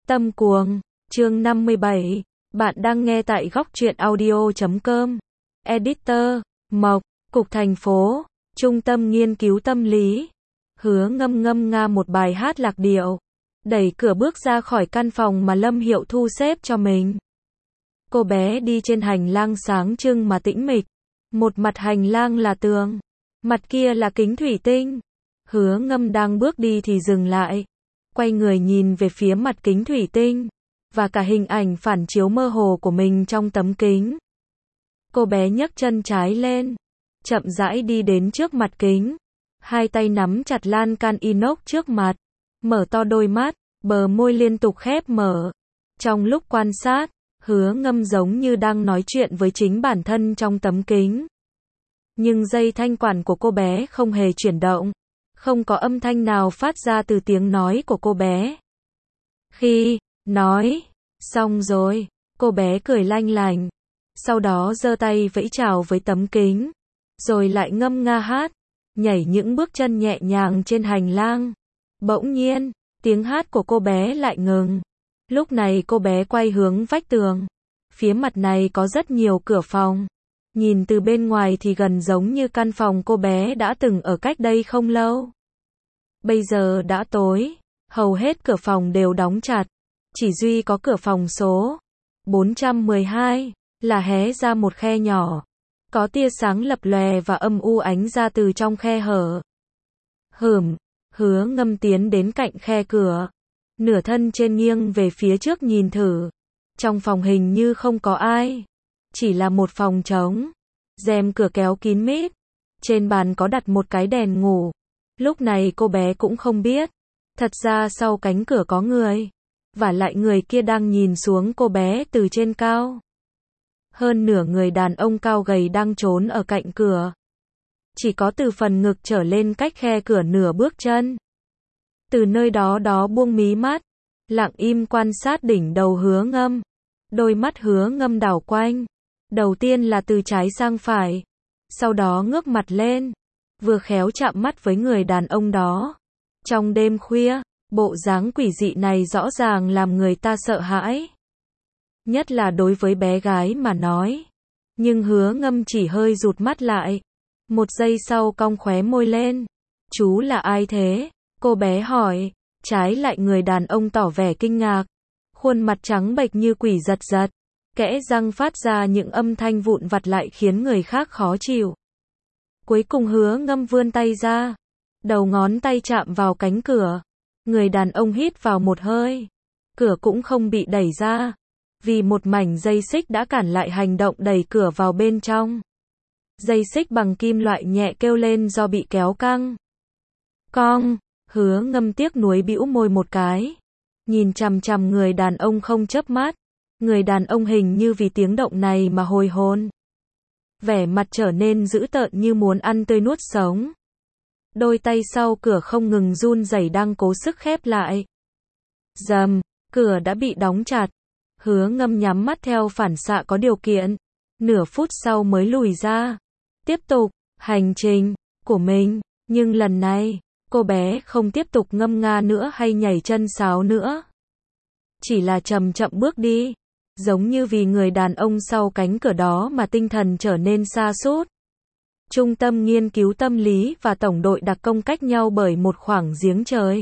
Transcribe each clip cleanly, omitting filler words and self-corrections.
Tâm Cuồng, chương 57, bạn đang nghe tại góc truyện audio.com. Editor, Mộc, Cục Thành phố, Trung tâm Nghiên cứu Tâm lý. Hứa Ngâm ngâm nga một bài hát lạc điệu, đẩy cửa bước ra khỏi căn phòng mà Lâm Hiệu thu xếp cho mình. Cô bé đi trên hành lang sáng trưng mà tĩnh mịch. Một mặt hành lang là tường, mặt kia là kính thủy tinh. Hứa Ngâm đang bước đi thì dừng lại, quay người nhìn về phía mặt kính thủy tinh, và cả hình ảnh phản chiếu mơ hồ của mình trong tấm kính. Cô bé nhấc chân trái lên, chậm rãi đi đến trước mặt kính, hai tay nắm chặt lan can inox trước mặt, mở to đôi mắt, bờ môi liên tục khép mở. Trong lúc quan sát, Hứa Ngâm giống như đang nói chuyện với chính bản thân trong tấm kính. Nhưng dây thanh quản của cô bé không hề chuyển động, không có âm thanh nào phát ra từ tiếng nói của cô bé. Khi nói xong rồi, cô bé cười lanh lành, sau đó giơ tay vẫy chào với tấm kính, rồi lại ngâm nga hát, nhảy những bước chân nhẹ nhàng trên hành lang. Bỗng nhiên, tiếng hát của cô bé lại ngừng. Lúc này cô bé quay hướng vách tường. Phía mặt này có rất nhiều cửa phòng. Nhìn từ bên ngoài thì gần giống như căn phòng cô bé đã từng ở cách đây không lâu. Bây giờ đã tối, hầu hết cửa phòng đều đóng chặt. Chỉ duy có cửa phòng số 412 là hé ra một khe nhỏ. Có tia sáng lập lòe và âm u ánh ra từ trong khe hở. Hứa Ngâm tiến đến cạnh khe cửa, nửa thân trên nghiêng về phía trước nhìn thử. Trong phòng hình như không có ai, chỉ là một phòng trống. Rèm cửa kéo kín mít, trên bàn có đặt một cái đèn ngủ. Lúc này cô bé cũng không biết, thật ra sau cánh cửa có người, và lại người kia đang nhìn xuống cô bé từ trên cao. Hơn nửa người đàn ông cao gầy đang trốn ở cạnh cửa. Chỉ có từ phần ngực trở lên cách khe cửa nửa bước chân. Từ nơi đó buông mí mắt, lặng im quan sát đỉnh đầu Hứa Ngâm. Đôi mắt Hứa Ngâm đảo quanh. Đầu tiên là từ trái sang phải, sau đó ngước mặt lên, vừa khéo chạm mắt với người đàn ông đó. Trong đêm khuya, bộ dáng quỷ dị này rõ ràng làm người ta sợ hãi. Nhất là đối với bé gái mà nói. Nhưng Hứa Ngâm chỉ hơi rụt mắt lại. Một giây sau cong khóe môi lên. Chú là ai thế? Cô bé hỏi. Trái lại người đàn ông tỏ vẻ kinh ngạc. Khuôn mặt trắng bệch như quỷ giật giật. Kẽ răng phát ra những âm thanh vụn vặt lại khiến người khác khó chịu. Cuối cùng Hứa Ngâm vươn tay ra. Đầu ngón tay chạm vào cánh cửa. Người đàn ông hít vào một hơi. Cửa cũng không bị đẩy ra. Vì một mảnh dây xích đã cản lại hành động đẩy cửa vào bên trong. Dây xích bằng kim loại nhẹ kêu lên do bị kéo căng. Cong, Hứa Ngâm tiếc nuối bĩu môi một cái. Nhìn chằm chằm người đàn ông không chớp mắt. Người đàn ông hình như vì tiếng động này mà hồi hồn. Vẻ mặt trở nên dữ tợn như muốn ăn tươi nuốt sống. Đôi tay sau cửa không ngừng run rẩy đang cố sức khép lại. Rầm, cửa đã bị đóng chặt. Hứa Ngâm nhắm mắt theo phản xạ có điều kiện. Nửa phút sau mới lùi ra. Tiếp tục hành trình của mình. Nhưng lần này, cô bé không tiếp tục ngâm nga nữa hay nhảy chân sáo nữa. Chỉ là chậm chậm bước đi. Giống như vì người đàn ông sau cánh cửa đó mà tinh thần trở nên sa sút. Trung tâm nghiên cứu tâm lý và tổng đội đặc công cách nhau bởi một khoảng giếng trời.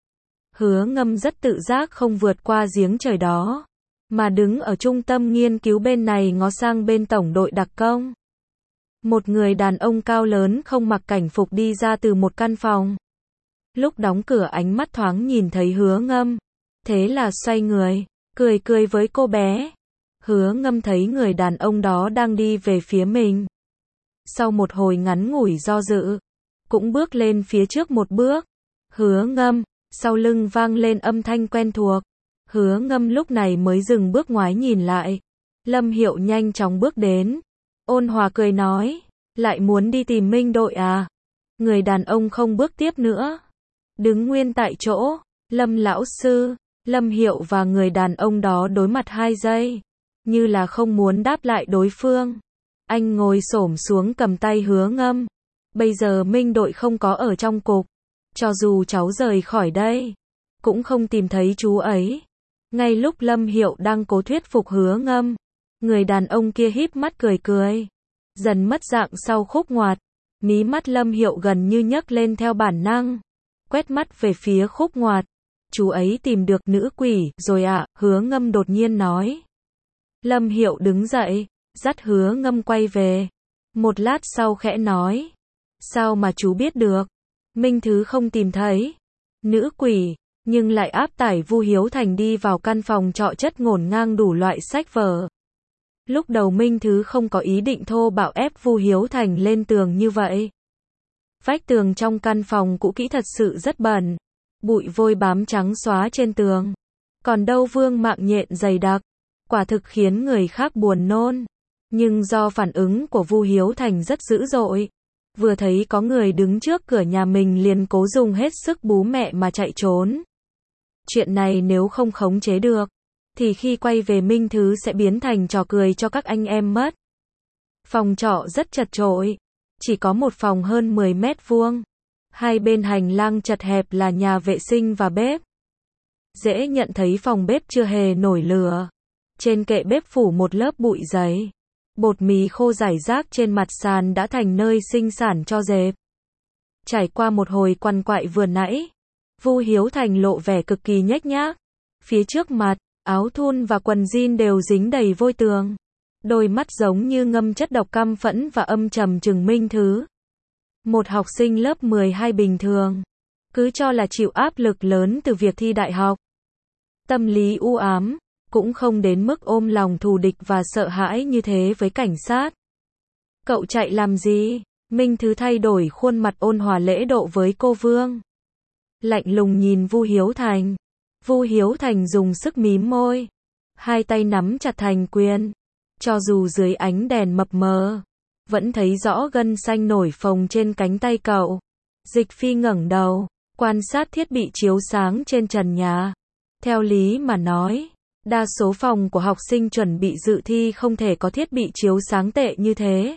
Hứa Ngâm rất tự giác không vượt qua giếng trời đó, mà đứng ở trung tâm nghiên cứu bên này ngó sang bên tổng đội đặc công. Một người đàn ông cao lớn không mặc cảnh phục đi ra từ một căn phòng. Lúc đóng cửa ánh mắt thoáng nhìn thấy Hứa Ngâm. Thế là xoay người, cười với cô bé. Hứa Ngâm thấy người đàn ông đó đang đi về phía mình. Sau một hồi ngắn ngủi do dự, cũng bước lên phía trước một bước. Hứa Ngâm, sau lưng vang lên âm thanh quen thuộc. Hứa Ngâm lúc này mới dừng bước ngoái nhìn lại. Lâm Hiệu nhanh chóng bước đến. Ôn hòa cười nói, lại muốn đi tìm Minh đội à? Người đàn ông không bước tiếp nữa. Đứng nguyên tại chỗ, Lâm lão sư, Lâm Hiệu và người đàn ông đó đối mặt 2 giây. Như là không muốn đáp lại đối phương. Anh ngồi xổm xuống cầm tay Hứa Ngâm. Bây giờ Minh đội không có ở trong cục. Cho dù cháu rời khỏi đây, cũng không tìm thấy chú ấy. Ngay lúc Lâm Hiệu đang cố thuyết phục Hứa Ngâm, người đàn ông kia híp mắt cười cười, dần mất dạng sau khúc ngoặt. Mí mắt Lâm Hiệu gần như nhấc lên theo bản năng, quét mắt về phía khúc ngoặt. Chú ấy tìm được nữ quỷ rồi ạ, Hứa Ngâm đột nhiên nói. Lâm Hiệu đứng dậy, dắt Hứa Ngâm quay về. Một lát sau khẽ nói. Sao mà chú biết được? Minh Thứ không tìm thấy nữ quỷ, nhưng lại áp tải Vu Hiếu Thành đi vào căn phòng trọ chất ngổn ngang đủ loại sách vở. Lúc đầu Minh Thứ không có ý định thô bạo ép Vu Hiếu Thành lên tường như vậy. Vách tường trong căn phòng cũ kỹ thật sự rất bẩn, bụi vôi bám trắng xóa trên tường. Còn đâu vương mạng nhện dày đặc, quả thực khiến người khác buồn nôn. Nhưng do phản ứng của Vu Hiếu Thành rất dữ dội, vừa thấy có người đứng trước cửa nhà mình liền cố dùng hết sức bú mẹ mà chạy trốn. Chuyện này nếu không khống chế được, thì khi quay về Minh Thứ sẽ biến thành trò cười cho các anh em mất. Phòng trọ rất chật chội, chỉ có một phòng hơn 10 mét vuông. Hai bên hành lang chật hẹp là nhà vệ sinh và bếp. Dễ nhận thấy phòng bếp chưa hề nổi lửa. Trên kệ bếp phủ một lớp bụi dày. Bột mì khô rải rác trên mặt sàn đã thành nơi sinh sản cho dẹp. Trải qua một hồi quằn quại vừa nãy, Vu Hiếu Thành lộ vẻ cực kỳ nhếch nhác. Phía trước mặt, áo thun và quần jean đều dính đầy vôi tường. Đôi mắt giống như ngâm chất độc căm phẫn và âm trầm trừng Minh Thứ. Một học sinh lớp 12 bình thường, cứ cho là chịu áp lực lớn từ việc thi đại học. Tâm lý u ám, cũng không đến mức ôm lòng thù địch và sợ hãi như thế với cảnh sát. Cậu chạy làm gì? Minh Thứ thay đổi khuôn mặt ôn hòa lễ độ với cô Vương. Lạnh lùng nhìn Vu Hiếu Thành. Vu Hiếu Thành dùng sức mím môi. Hai tay nắm chặt thành quyền. Cho dù dưới ánh đèn mập mờ, vẫn thấy rõ gân xanh nổi phồng trên cánh tay cậu. Dịch Phi ngẩng đầu, quan sát thiết bị chiếu sáng trên trần nhà. Theo lý mà nói, đa số phòng của học sinh chuẩn bị dự thi không thể có thiết bị chiếu sáng tệ như thế.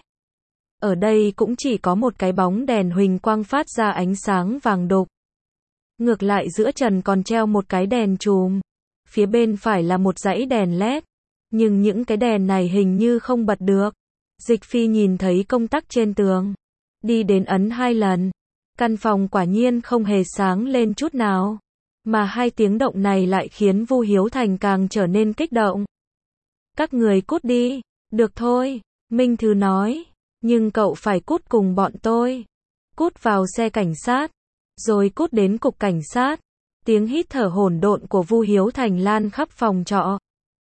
Ở đây cũng chỉ có một cái bóng đèn huỳnh quang phát ra ánh sáng vàng đục. Ngược lại giữa trần còn treo một cái đèn chùm. Phía bên phải là một dãy đèn LED. Nhưng những cái đèn này hình như không bật được. Dịch Phi nhìn thấy công tắc trên tường. Đi đến ấn 2 lần. Căn phòng quả nhiên không hề sáng lên chút nào. Mà hai tiếng động này lại khiến Vu Hiếu Thành càng trở nên kích động. Các người cút đi. Được thôi, Minh Thứ nói. Nhưng cậu phải cút cùng bọn tôi. Cút vào xe cảnh sát. Rồi cút đến cục cảnh sát. Tiếng hít thở hỗn độn của Vu Hiếu Thành lan khắp phòng trọ.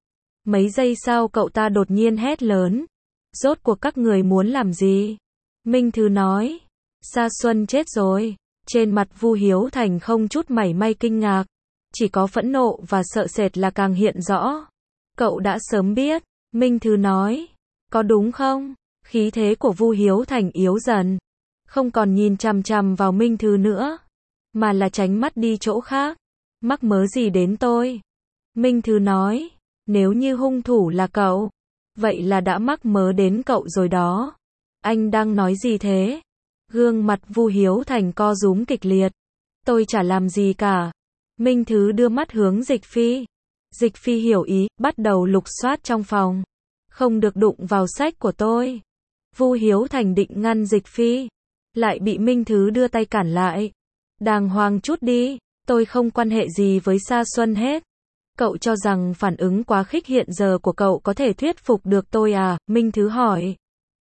Mấy giây sau cậu ta đột nhiên hét lớn. Rốt cuộc các người muốn làm gì? Minh Thứ nói. Sa Xuân chết rồi. Trên mặt Vu Hiếu Thành không chút mảy may kinh ngạc. Chỉ có phẫn nộ và sợ sệt là càng hiện rõ. Cậu đã sớm biết. Minh Thứ nói. Có đúng không? Khí thế của Vu Hiếu Thành yếu dần. Không còn nhìn chằm chằm vào Minh Thứ nữa. Mà là tránh mắt đi chỗ khác. Mắc mớ gì đến tôi? Minh Thứ nói. Nếu như hung thủ là cậu, vậy là đã mắc mớ đến cậu rồi đó. Anh đang nói gì thế? Gương mặt Vu Hiếu Thành co rúm kịch liệt. Tôi chả làm gì cả. Minh Thứ đưa mắt hướng Dịch Phi. Dịch Phi hiểu ý, bắt đầu lục soát trong phòng. Không được đụng vào sách của tôi. Vu Hiếu Thành định ngăn Dịch Phi, lại bị Minh Thứ đưa tay cản lại. Đàng hoàng chút đi, tôi không quan hệ gì với Sa Xuân hết. Cậu cho rằng phản ứng quá khích hiện giờ của cậu có thể thuyết phục được tôi à? Minh Thứ hỏi.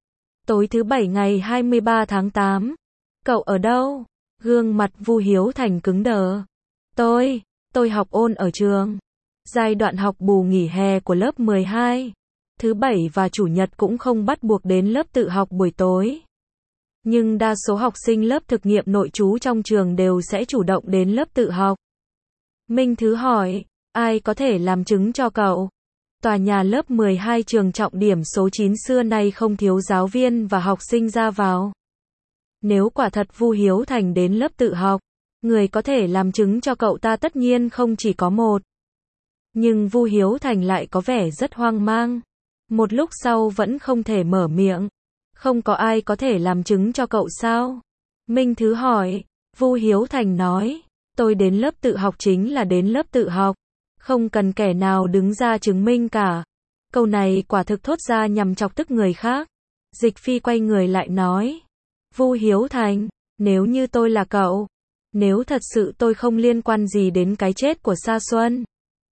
Tối thứ Bảy ngày 23 tháng 8. Cậu ở đâu? Gương mặt Vu Hiếu Thành cứng đờ. Tôi học ôn ở trường. Giai đoạn học bù nghỉ hè của lớp 12. Thứ Bảy và Chủ nhật cũng không bắt buộc đến lớp tự học buổi tối. Nhưng đa số học sinh lớp thực nghiệm nội trú trong trường đều sẽ chủ động đến lớp tự học. Minh Thứ hỏi. Ai có thể làm chứng cho cậu? Tòa nhà lớp 12 trường trọng điểm số 9 xưa nay không thiếu giáo viên và học sinh ra vào. Nếu quả thật Vu Hiếu Thành đến lớp tự học, người có thể làm chứng cho cậu ta tất nhiên không chỉ có một. Nhưng Vu Hiếu Thành lại có vẻ rất hoang mang. Một lúc sau vẫn không thể mở miệng. Không có ai có thể làm chứng cho cậu sao? Minh Thứ hỏi. Vu Hiếu Thành nói. Tôi đến lớp tự học chính là đến lớp tự học. Không cần kẻ nào đứng ra chứng minh cả. Câu này quả thực thốt ra nhằm chọc tức người khác. Dịch Phi quay người lại nói. Vu Hiếu Thành, nếu như tôi là cậu, nếu thật sự tôi không liên quan gì đến cái chết của Sa Xuân,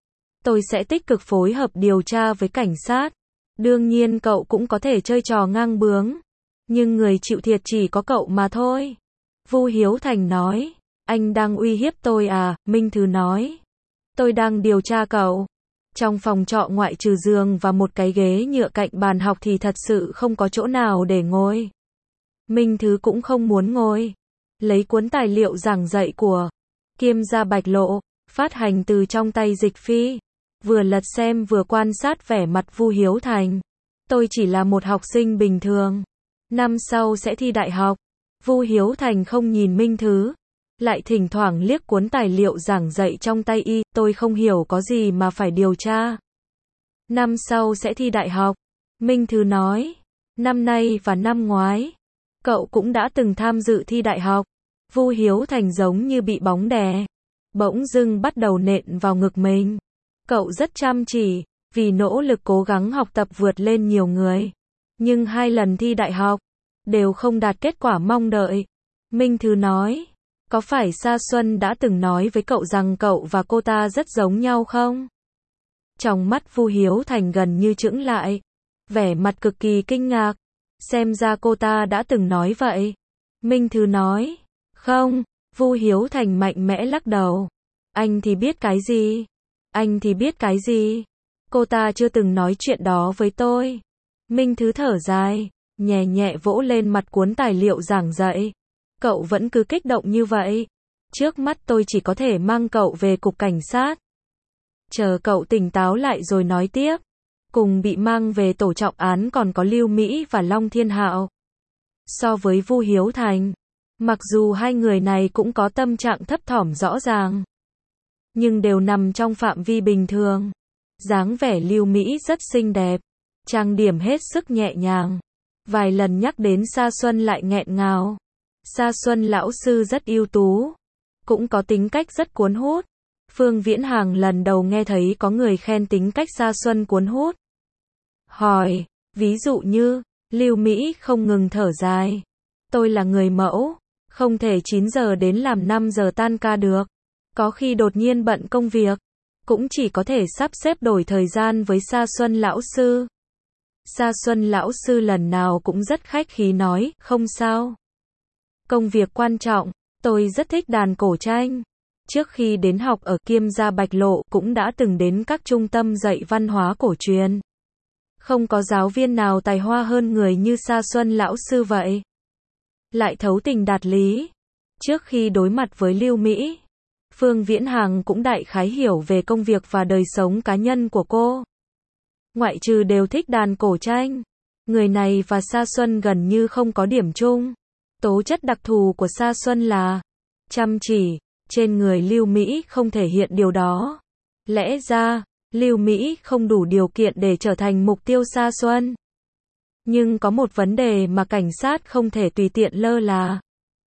tôi sẽ tích cực phối hợp điều tra với cảnh sát. Đương nhiên cậu cũng có thể chơi trò ngang bướng, nhưng người chịu thiệt chỉ có cậu mà thôi. Vu Hiếu Thành nói. Anh đang uy hiếp tôi à? Minh Thứ nói. Tôi đang điều tra cậu. Trong phòng trọ ngoại trừ giường và một cái ghế nhựa cạnh bàn học thì thật sự không có chỗ nào để ngồi. Minh Thứ cũng không muốn ngồi. Lấy cuốn tài liệu giảng dạy của Kiêm gia Bạch Lộ, phát hành từ trong tay Dịch Phi. Vừa lật xem vừa quan sát vẻ mặt Vu Hiếu Thành. Tôi chỉ là một học sinh bình thường. Năm sau sẽ thi đại học. Vu Hiếu Thành không nhìn Minh Thứ, lại thỉnh thoảng liếc cuốn tài liệu giảng dạy trong tay y. Tôi không hiểu có gì mà phải điều tra. Năm sau sẽ thi đại học. Minh Thứ nói. Năm nay và năm ngoái, cậu cũng đã từng tham dự thi đại học. Vu Hiếu Thành giống như bị bóng đè, bỗng dưng bắt đầu nện vào ngực mình. Cậu rất chăm chỉ, vì nỗ lực cố gắng học tập vượt lên nhiều người. Nhưng 2 lần thi đại học, đều không đạt kết quả mong đợi. Minh Thứ nói. Có phải Sa Xuân đã từng nói với cậu rằng cậu và cô ta rất giống nhau không? Trong mắt Vu Hiếu Thành gần như chững lại, vẻ mặt cực kỳ kinh ngạc. Xem ra cô ta đã từng nói vậy. Minh Thứ nói. Không. Vu Hiếu Thành mạnh mẽ lắc đầu. Anh thì biết cái gì? Anh thì biết cái gì? Cô ta chưa từng nói chuyện đó với tôi. Minh Thứ thở dài, nhẹ nhẹ vỗ lên mặt cuốn tài liệu giảng dạy. Cậu vẫn cứ kích động như vậy. Trước mắt tôi chỉ có thể mang cậu về cục cảnh sát. Chờ cậu tỉnh táo lại rồi nói tiếp. Cùng bị mang về tổ trọng án còn có Lưu Mỹ và Long Thiên Hạo. So với Vu Hiếu Thành, mặc dù hai người này cũng có tâm trạng thấp thỏm rõ ràng, nhưng đều nằm trong phạm vi bình thường. Dáng vẻ Lưu Mỹ rất xinh đẹp, trang điểm hết sức nhẹ nhàng. Vài lần nhắc đến Sa Xuân lại nghẹn ngào. Sa Xuân lão sư rất ưu tú, cũng có tính cách rất cuốn hút. Phương Viễn Hàng lần đầu nghe thấy có người khen tính cách Sa Xuân cuốn hút. Hỏi, ví dụ như, Lưu Mỹ không ngừng thở dài. Tôi là người mẫu, không thể 9 giờ đến làm 5 giờ tan ca được. Có khi đột nhiên bận công việc, cũng chỉ có thể sắp xếp đổi thời gian với Sa Xuân lão sư. Sa Xuân lão sư lần nào cũng rất khách khí nói, không sao. Công việc quan trọng, tôi rất thích đàn cổ tranh. Trước khi đến học ở Kiêm gia Bạch Lộ cũng đã từng đến các trung tâm dạy văn hóa cổ truyền. Không có giáo viên nào tài hoa hơn người như Sa Xuân lão sư vậy. Lại thấu tình đạt lý. Trước khi đối mặt với Lưu Mỹ, Phương Viễn Hàng cũng đại khái hiểu về công việc và đời sống cá nhân của cô. Ngoại trừ đều thích đàn cổ tranh, người này và Sa Xuân gần như không có điểm chung. Tố chất đặc thù của Sa Xuân là chăm chỉ, trên người Lưu Mỹ không thể hiện điều đó. Lẽ ra, Lưu Mỹ không đủ điều kiện để trở thành mục tiêu Sa Xuân. Nhưng có một vấn đề mà cảnh sát không thể tùy tiện lơ là.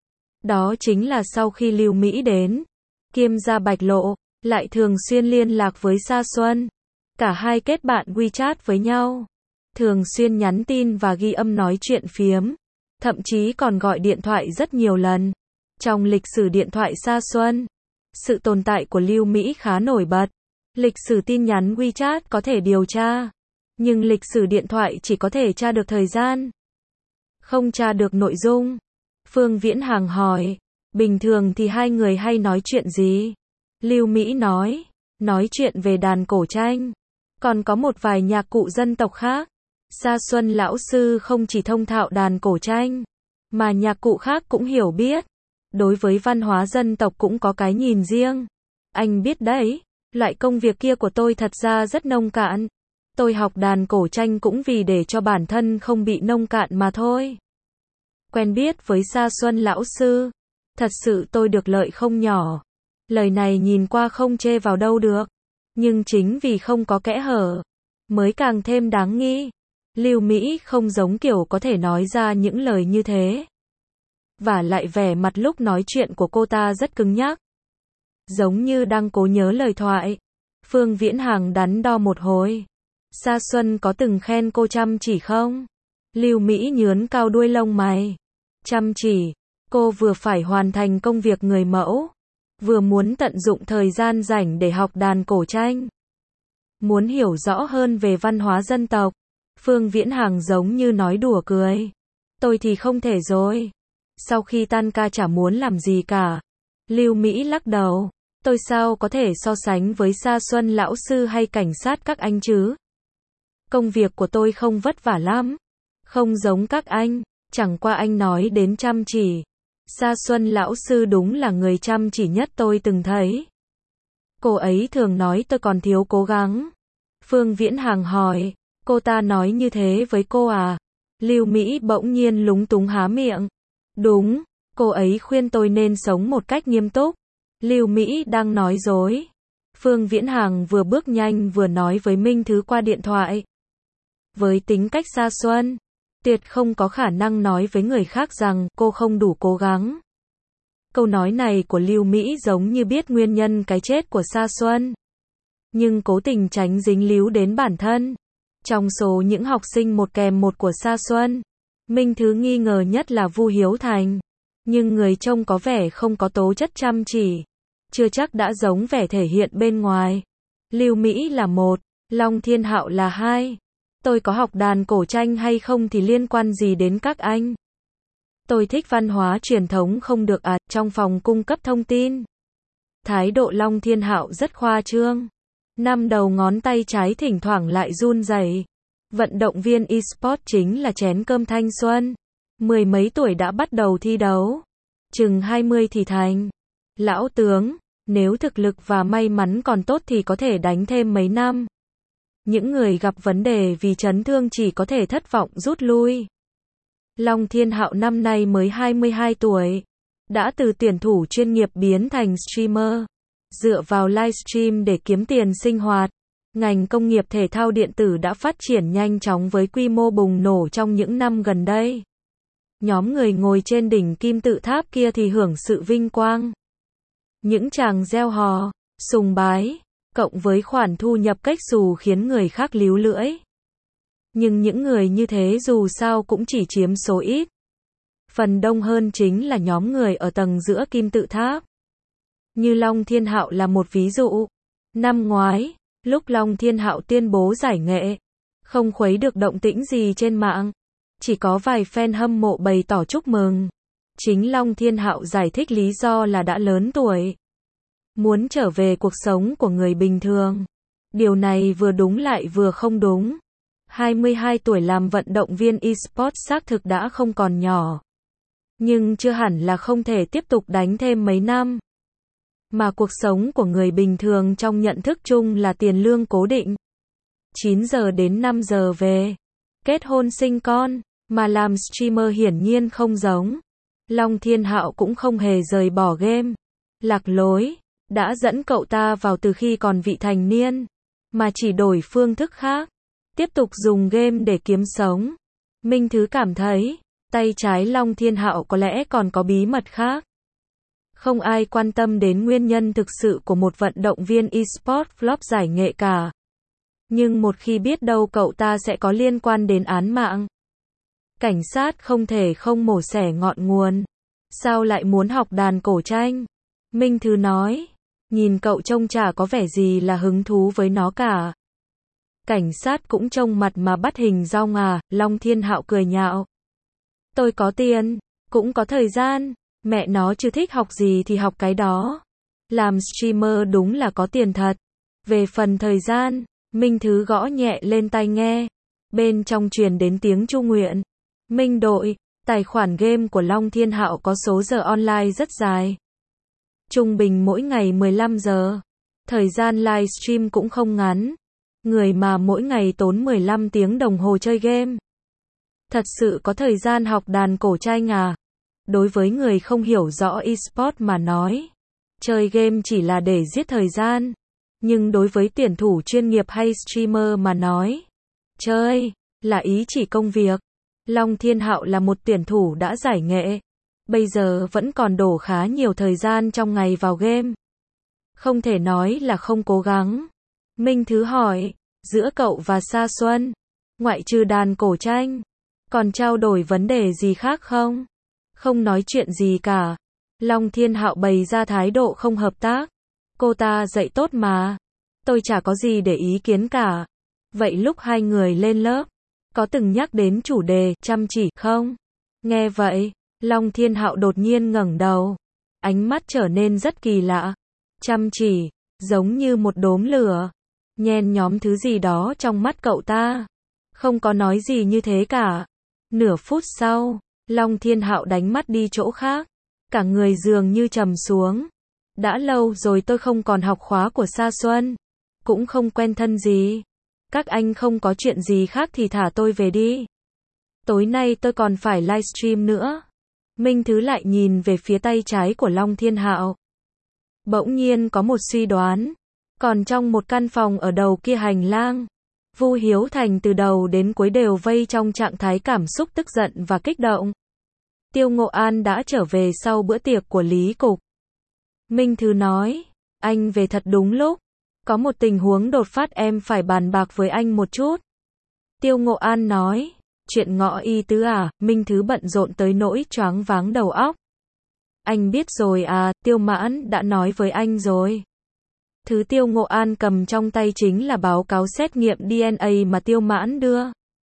Đó chính là sau khi Lưu Mỹ đến Kiêm gia Bạch Lộ, lại thường xuyên liên lạc với Sa Xuân. Cả hai kết bạn WeChat với nhau, thường xuyên nhắn tin và ghi âm nói chuyện phiếm, thậm chí còn gọi điện thoại rất nhiều lần. Trong lịch sử điện thoại Sa Xuân, sự tồn tại của Lưu Mỹ khá nổi bật. Lịch sử tin nhắn WeChat có thể điều tra, nhưng lịch sử điện thoại chỉ có thể tra được thời gian, không tra được nội dung. Phương Viễn Hàng hỏi, bình thường thì hai người hay nói chuyện gì? Lưu Mỹ nói chuyện về đàn cổ tranh, còn có một vài nhạc cụ dân tộc khác. Sa Xuân lão sư không chỉ thông thạo đàn cổ tranh, mà nhạc cụ khác cũng hiểu biết. Đối với văn hóa dân tộc cũng có cái nhìn riêng. Anh biết đấy, loại công việc kia của tôi thật ra rất nông cạn. Tôi học đàn cổ tranh cũng vì để cho bản thân không bị nông cạn mà thôi. Quen biết với Sa Xuân lão sư, thật sự tôi được lợi không nhỏ. Lời này nhìn qua không chê vào đâu được, nhưng chính vì không có kẽ hở, mới càng thêm đáng nghi. Lưu Mỹ không giống kiểu có thể nói ra những lời như thế. Và lại vẻ mặt lúc nói chuyện của cô ta rất cứng nhắc, giống như đang cố nhớ lời thoại. Phương Viễn Hằng đắn đo một hồi. Sa Xuân có từng khen cô chăm chỉ không? Lưu Mỹ nhướn cao đuôi lông mày. Chăm chỉ, cô vừa phải hoàn thành công việc người mẫu, vừa muốn tận dụng thời gian rảnh để học đàn cổ tranh. Muốn hiểu rõ hơn về văn hóa dân tộc. Phương Viễn Hằng giống như nói đùa cười. Tôi thì không thể rồi. Sau khi tan ca chả muốn làm gì cả. Lưu Mỹ lắc đầu. Tôi sao có thể so sánh với Sa Xuân lão sư hay cảnh sát các anh chứ? Công việc của tôi không vất vả lắm. Không giống các anh. Chẳng qua anh nói đến chăm chỉ. Sa Xuân lão sư đúng là người chăm chỉ nhất tôi từng thấy. Cô ấy thường nói tôi còn thiếu cố gắng. Phương Viễn Hằng hỏi. Cô ta nói như thế với cô à? Lưu Mỹ bỗng nhiên lúng túng há miệng. Đúng, cô ấy khuyên tôi nên sống một cách nghiêm túc. Lưu Mỹ đang nói dối. Phương Viễn Hằng vừa bước nhanh vừa nói với Minh Thứ qua điện thoại. Với tính cách Sa Xuân, tuyệt không có khả năng nói với người khác rằng cô không đủ cố gắng. Câu nói này của Lưu Mỹ giống như biết nguyên nhân cái chết của Sa Xuân, nhưng cố tình tránh dính líu đến bản thân. Trong số những học sinh 1+1 của Sa Xuân, Minh Thứ nghi ngờ nhất là Vu Hiếu Thành. Nhưng người trông có vẻ không có tố chất chăm chỉ, chưa chắc đã giống vẻ thể hiện bên ngoài. Lưu Mỹ là 1, Long Thiên Hạo là 2. Tôi có học đàn cổ tranh hay không thì liên quan gì đến các anh? Tôi thích văn hóa truyền thống không được à? Trong phòng cung cấp thông tin, thái độ Long Thiên Hạo rất khoa trương. Năm đầu ngón tay trái thỉnh thoảng lại run rẩy. Vận động viên eSport chính là chén cơm thanh xuân. Mười mấy tuổi đã bắt đầu thi đấu. Chừng 20 thì thành lão tướng. Nếu thực lực và may mắn còn tốt thì có thể đánh thêm mấy năm. Những người gặp vấn đề vì chấn thương chỉ có thể thất vọng rút lui. Long Thiên Hạo năm nay mới 22 tuổi. Đã từ tuyển thủ chuyên nghiệp biến thành streamer. Dựa vào livestream để kiếm tiền sinh hoạt. Ngành công nghiệp thể thao điện tử đã phát triển nhanh chóng với quy mô bùng nổ trong những năm gần đây. Nhóm người ngồi trên đỉnh kim tự tháp kia thì hưởng sự vinh quang. Những chàng reo hò, sùng bái, cộng với khoản thu nhập cách xù khiến người khác líu lưỡi. Nhưng những người như thế dù sao cũng chỉ chiếm số ít. Phần đông hơn chính là nhóm người ở tầng giữa kim tự tháp. Như Long Thiên Hạo là một ví dụ. Năm ngoái, lúc Long Thiên Hạo tuyên bố giải nghệ, không khuấy được động tĩnh gì trên mạng. Chỉ có vài fan hâm mộ bày tỏ chúc mừng. Chính Long Thiên Hạo giải thích lý do là đã lớn tuổi, muốn trở về cuộc sống của người bình thường. Điều này vừa đúng lại vừa không đúng. 22 tuổi làm vận động viên eSports xác thực đã không còn nhỏ. Nhưng chưa hẳn là không thể tiếp tục đánh thêm mấy năm. Mà cuộc sống của người bình thường trong nhận thức chung là tiền lương cố định. 9 giờ đến 5 giờ về. Kết hôn sinh con. Mà làm streamer hiển nhiên không giống. Long Thiên Hạo cũng không hề rời bỏ game. Lạc lối. Đã dẫn cậu ta vào từ khi còn vị thành niên. Mà chỉ đổi phương thức khác. Tiếp tục dùng game để kiếm sống. Minh Thứ cảm thấy, tay trái Long Thiên Hạo có lẽ còn có bí mật khác. Không ai quan tâm đến nguyên nhân thực sự của một vận động viên eSports flop giải nghệ cả. Nhưng một khi biết đâu cậu ta sẽ có liên quan đến án mạng. Cảnh sát không thể không mổ xẻ ngọn nguồn. Sao lại muốn học đàn cổ tranh? Minh Thứ nói, nhìn cậu trông chả có vẻ gì là hứng thú với nó cả. Cảnh sát cũng trông mặt mà bắt hình dong à? Long Thiên Hạo cười nhạo. Tôi có tiền, cũng có thời gian. Mẹ nó chưa thích học gì thì học cái đó. Làm streamer đúng là có tiền thật. Về phần thời gian, Minh Thứ gõ nhẹ lên tai nghe. Bên trong truyền đến tiếng Chu Nguyện. Minh đội, tài khoản game của Long Thiên Hạo có số giờ online rất dài. Trung bình mỗi ngày 15 giờ. Thời gian livestream cũng không ngắn. Người mà mỗi ngày tốn 15 tiếng đồng hồ chơi game. Thật sự có thời gian học đàn cổ tranh à? Đối với người không hiểu rõ eSports mà nói, chơi game chỉ là để giết thời gian. Nhưng đối với tuyển thủ chuyên nghiệp hay streamer mà nói, chơi là ý chỉ công việc. Long Thiên Hạo là một tuyển thủ đã giải nghệ. Bây giờ vẫn còn đổ khá nhiều thời gian trong ngày vào game. Không thể nói là không cố gắng. Minh Thứ hỏi, giữa cậu và Sa Xuân, ngoại trừ đàn cổ tranh, còn trao đổi vấn đề gì khác không? Không nói chuyện gì cả. Long Thiên Hạo bày ra thái độ không hợp tác. Cô ta dạy tốt mà. Tôi chả có gì để ý kiến cả. Vậy lúc hai người lên lớp, có từng nhắc đến chủ đề chăm chỉ không? Nghe vậy, Long Thiên Hạo đột nhiên ngẩng đầu. Ánh mắt trở nên rất kỳ lạ. Chăm chỉ, giống như một đốm lửa. Nhen nhóm thứ gì đó trong mắt cậu ta. Không có nói gì như thế cả. Nửa phút sau, Long Thiên Hạo đánh mắt đi chỗ khác. Cả người dường như trầm xuống. Đã lâu rồi tôi không còn học khóa của Sa Xuân. Cũng không quen thân gì. Các anh không có chuyện gì khác thì thả tôi về đi. Tối nay tôi còn phải livestream nữa. Minh Thứ lại nhìn về phía tay trái của Long Thiên Hạo. Bỗng nhiên có một suy đoán. Còn trong một căn phòng ở đầu kia hành lang, Vu Hiếu Thành từ đầu đến cuối đều vây trong trạng thái cảm xúc tức giận và kích động. Tiêu Ngộ An đã trở về sau bữa tiệc của Lý Cục. Minh Thứ nói, anh về thật đúng lúc. Có một tình huống đột phát em phải bàn bạc với anh một chút. Tiêu Ngộ An nói, chuyện Ngọ Y Tứ à? Minh Thứ bận rộn tới nỗi choáng váng đầu óc. Anh biết rồi à, Tiêu Mãn đã nói với anh rồi. Thứ Tiêu Ngộ An cầm trong tay chính là báo cáo xét nghiệm DNA mà Tiêu Mãn đưa.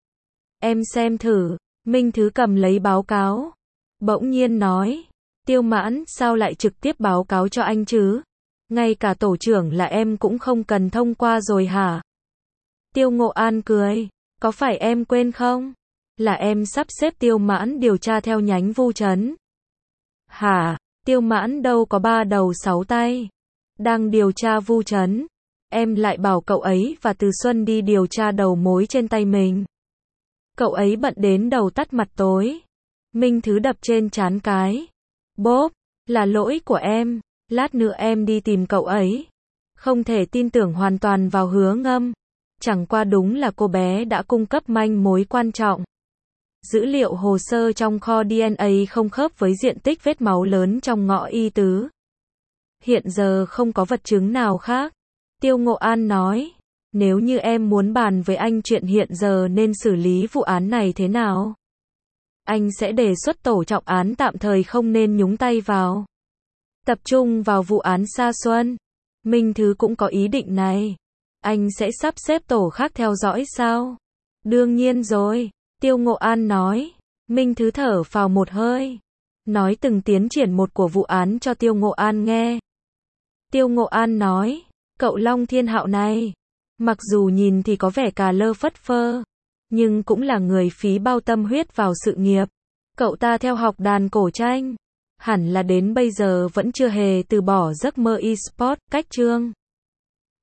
Em xem thử. Minh Thứ cầm lấy báo cáo. Bỗng nhiên nói, Tiêu Mãn sao lại trực tiếp báo cáo cho anh chứ? Ngay cả tổ trưởng là em cũng không cần thông qua rồi hả? Tiêu Ngộ An cười, có phải em quên không? Là em sắp xếp Tiêu Mãn điều tra theo nhánh Vu Trấn. Hả? Tiêu Mãn đâu có 3 đầu 6 tay. Đang điều tra Vu Trấn. Em lại bảo cậu ấy và Từ Xuân đi điều tra đầu mối trên tay mình. Cậu ấy bận đến đầu tắt mặt tối. Minh Thứ đập trên trán cái. Bốp, là lỗi của em. Lát nữa em đi tìm cậu ấy. Không thể tin tưởng hoàn toàn vào Hứa Ngâm. Chẳng qua đúng là cô bé đã cung cấp manh mối quan trọng. Dữ liệu hồ sơ trong kho DNA không khớp với diện tích vết máu lớn trong Ngọ Y Tứ. Hiện giờ không có vật chứng nào khác. Tiêu Ngộ An nói, nếu như em muốn bàn với anh chuyện hiện giờ nên xử lý vụ án này thế nào, anh sẽ đề xuất tổ trọng án tạm thời không nên nhúng tay vào. Tập trung vào vụ án Sa Xuân. Minh Thứ cũng có ý định này. Anh sẽ sắp xếp tổ khác theo dõi sao? Đương nhiên rồi. Tiêu Ngộ An nói. Minh Thứ thở phào một hơi. Nói từng tiến triển một của vụ án cho Tiêu Ngộ An nghe. Tiêu Ngộ An nói. Cậu Long Thiên Hạo này. Mặc dù nhìn thì có vẻ cà lơ phất phơ. Nhưng cũng là người phí bao tâm huyết vào sự nghiệp. Cậu ta theo học đàn cổ tranh. Hẳn là đến bây giờ vẫn chưa hề từ bỏ giấc mơ e-sport, cách chương.